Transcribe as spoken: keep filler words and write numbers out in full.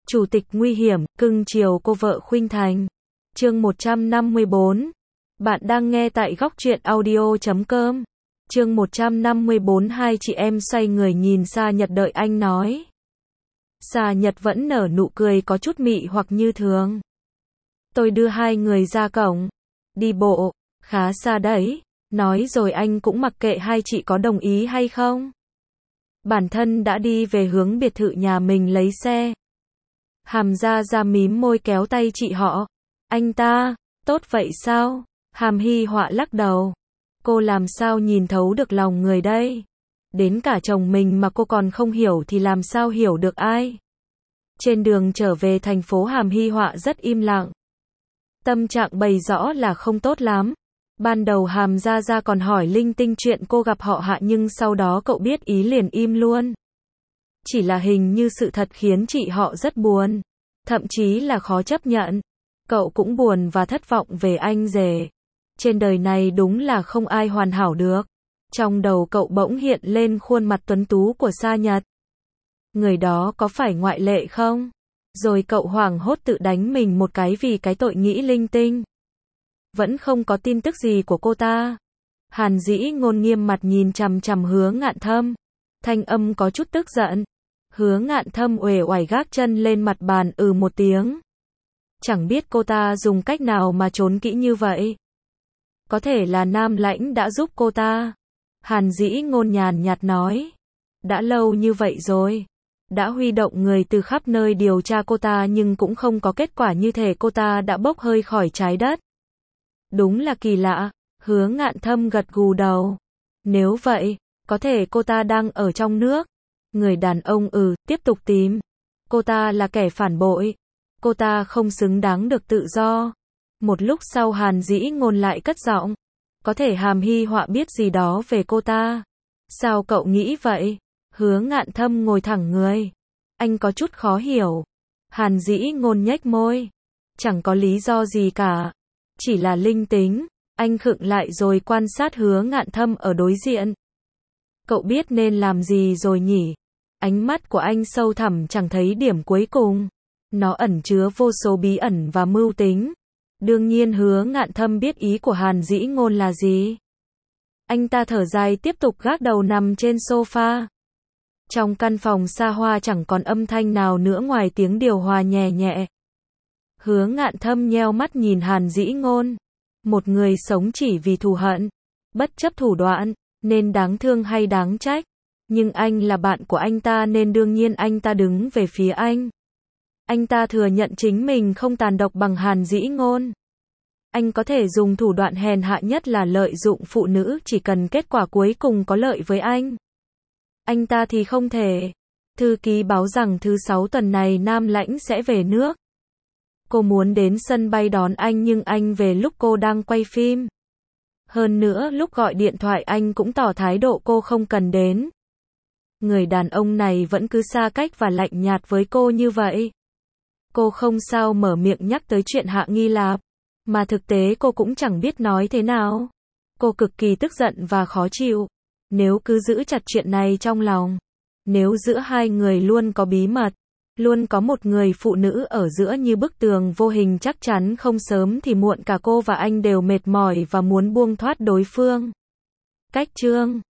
Chủ tịch nguy hiểm, cưng chiều cô vợ khuynh thành. Chương một trăm năm mươi bốn. Bạn đang nghe tại góc truyện audio chấm com. Chương một trăm năm mươi bốn. Hai chị em xoay người nhìn Sa Nhật đợi anh nói. Sa Nhật vẫn nở nụ cười có chút mị hoặc như thường. Tôi đưa hai người ra cổng. Đi bộ, khá xa đấy. Nói rồi anh cũng mặc kệ hai chị có đồng ý hay không. Bản thân đã đi về hướng biệt thự nhà mình lấy xe. Hàm Gia Gia mím môi kéo tay chị họ. Anh ta, tốt vậy sao? Hàm Hy Họa lắc đầu. Cô làm sao nhìn thấu được lòng người đây? Đến cả chồng mình mà cô còn không hiểu thì làm sao hiểu được ai? Trên đường trở về thành phố, Hàm Hy Họa rất im lặng. Tâm trạng bày rõ là không tốt lắm. Ban đầu Hàm Gia Gia còn hỏi linh tinh chuyện cô gặp họ Hạ, nhưng sau đó cậu biết ý liền im luôn. Chỉ là hình như sự thật khiến chị họ rất buồn, thậm chí là khó chấp nhận. Cậu cũng buồn và thất vọng về anh rể. Trên đời này đúng là không ai hoàn hảo được. Trong đầu cậu bỗng hiện lên khuôn mặt tuấn tú của Sa Nhật. Người đó có phải ngoại lệ không? Rồi cậu hoảng hốt tự đánh mình một cái vì cái tội nghĩ linh tinh. Vẫn không có tin tức gì của cô ta. Hàn Dĩ Ngôn nghiêm mặt nhìn chằm chằm Hứa Ngạn Thâm. Thanh âm có chút tức giận. Hứa Ngạn Thâm uể oải gác chân lên mặt bàn, ừ một tiếng. Chẳng biết cô ta dùng cách nào mà trốn kỹ như vậy. Có thể là Nam Lãnh đã giúp cô ta. Hàn Dĩ Ngôn nhàn nhạt nói. Đã lâu như vậy rồi. Đã huy động người từ khắp nơi điều tra cô ta nhưng cũng không có kết quả, như thể cô ta đã bốc hơi khỏi trái đất. Đúng là kỳ lạ. Hứa Ngạn Thâm gật gù đầu. Nếu vậy, có thể cô ta đang ở trong nước. Người đàn ông ừ, tiếp tục tìm. Cô ta là kẻ phản bội. Cô ta không xứng đáng được tự do. Một lúc sau Hàn Dĩ Ngôn lại cất giọng. Có thể Hàm Hy Họa biết gì đó về cô ta. Sao cậu nghĩ vậy? Hứa Ngạn Thâm ngồi thẳng người. Anh có chút khó hiểu. Hàn Dĩ Ngôn nhếch môi. Chẳng có lý do gì cả. Chỉ là linh tính. Anh khựng lại rồi quan sát Hứa Ngạn Thâm ở đối diện. Cậu biết nên làm gì rồi nhỉ? Ánh mắt của anh sâu thẳm chẳng thấy điểm cuối cùng. Nó ẩn chứa vô số bí ẩn và mưu tính. Đương nhiên Hứa Ngạn Thâm biết ý của Hàn Dĩ Ngôn là gì. Anh ta thở dài tiếp tục gác đầu nằm trên sofa. Trong căn phòng xa hoa chẳng còn âm thanh nào nữa ngoài tiếng điều hòa nhẹ nhẹ. Hứa Ngạn Thâm nheo mắt nhìn Hàn Dĩ Ngôn. Một người sống chỉ vì thù hận, bất chấp thủ đoạn, nên đáng thương hay đáng trách. Nhưng anh là bạn của anh ta nên đương nhiên anh ta đứng về phía anh. Anh ta thừa nhận chính mình không tàn độc bằng Hàn Dĩ Ngôn. Anh có thể dùng thủ đoạn hèn hạ nhất là lợi dụng phụ nữ chỉ cần kết quả cuối cùng có lợi với anh. Anh ta thì không thể. Thư ký báo rằng thứ sáu tuần này Nam Lãnh sẽ về nước. Cô muốn đến sân bay đón anh nhưng anh về lúc cô đang quay phim. Hơn nữa lúc gọi điện thoại anh cũng tỏ thái độ cô không cần đến. Người đàn ông này vẫn cứ xa cách và lạnh nhạt với cô như vậy. Cô không sao mở miệng nhắc tới chuyện Hạ Nghi Lạp. Mà thực tế cô cũng chẳng biết nói thế nào. Cô cực kỳ tức giận và khó chịu. Nếu cứ giữ chặt chuyện này trong lòng. Nếu giữa hai người luôn có bí mật. Luôn có một người phụ nữ ở giữa như bức tường vô hình, chắc chắn không sớm thì muộn cả cô và anh đều mệt mỏi và muốn buông thoát đối phương. Cách chương